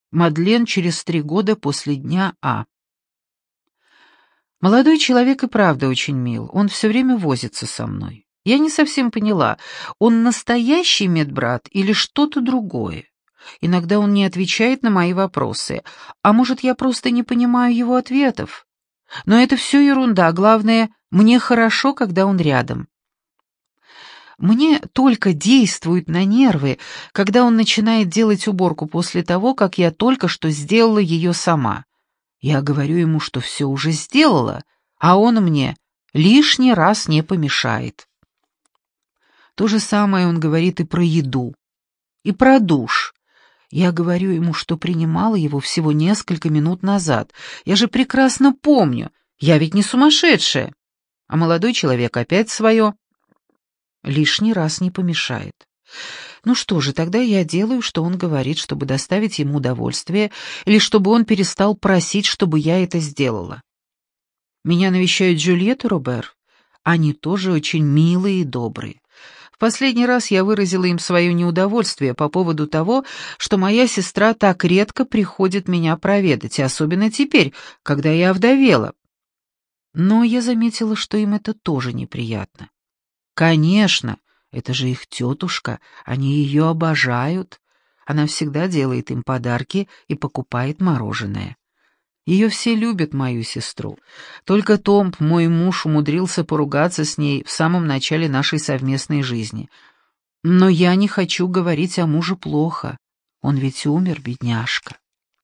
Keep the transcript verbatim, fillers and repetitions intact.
Мадлен через три года после дня А. Молодой человек и правда очень мил, он все время возится со мной. Я не совсем поняла, он настоящий медбрат или что-то другое. Иногда он не отвечает на мои вопросы, а может, я просто не понимаю его ответов. Но это все ерунда, главное, мне хорошо, когда он рядом. Мне только действует на нервы, когда он начинает делать уборку после того, как я только что сделала ее сама. Я говорю ему, что все уже сделала, а он мне лишний раз не помешает. То же самое он говорит и про еду, и про душ. Я говорю ему, что принимала его всего несколько минут назад. Я же прекрасно помню, я ведь не сумасшедшая. А молодой человек опять свое. Лишний раз не помешает. Ну что же, тогда я делаю, что он говорит, чтобы доставить ему удовольствие, или чтобы он перестал просить, чтобы я это сделала. Меня навещают Джульетта и Робер. Они тоже очень милые и добрые. В последний раз я выразила им свое неудовольствие по поводу того, что моя сестра так редко приходит меня проведать, и особенно теперь, когда я овдовела. Но я заметила, что им это тоже неприятно. Конечно, это же их тетушка, они ее обожают. Она всегда делает им подарки и покупает мороженое. Ее все любят, мою сестру. Только Том, мой муж, умудрился поругаться с ней в самом начале нашей совместной жизни. Но я не хочу говорить о муже плохо. Он ведь умер, бедняжка.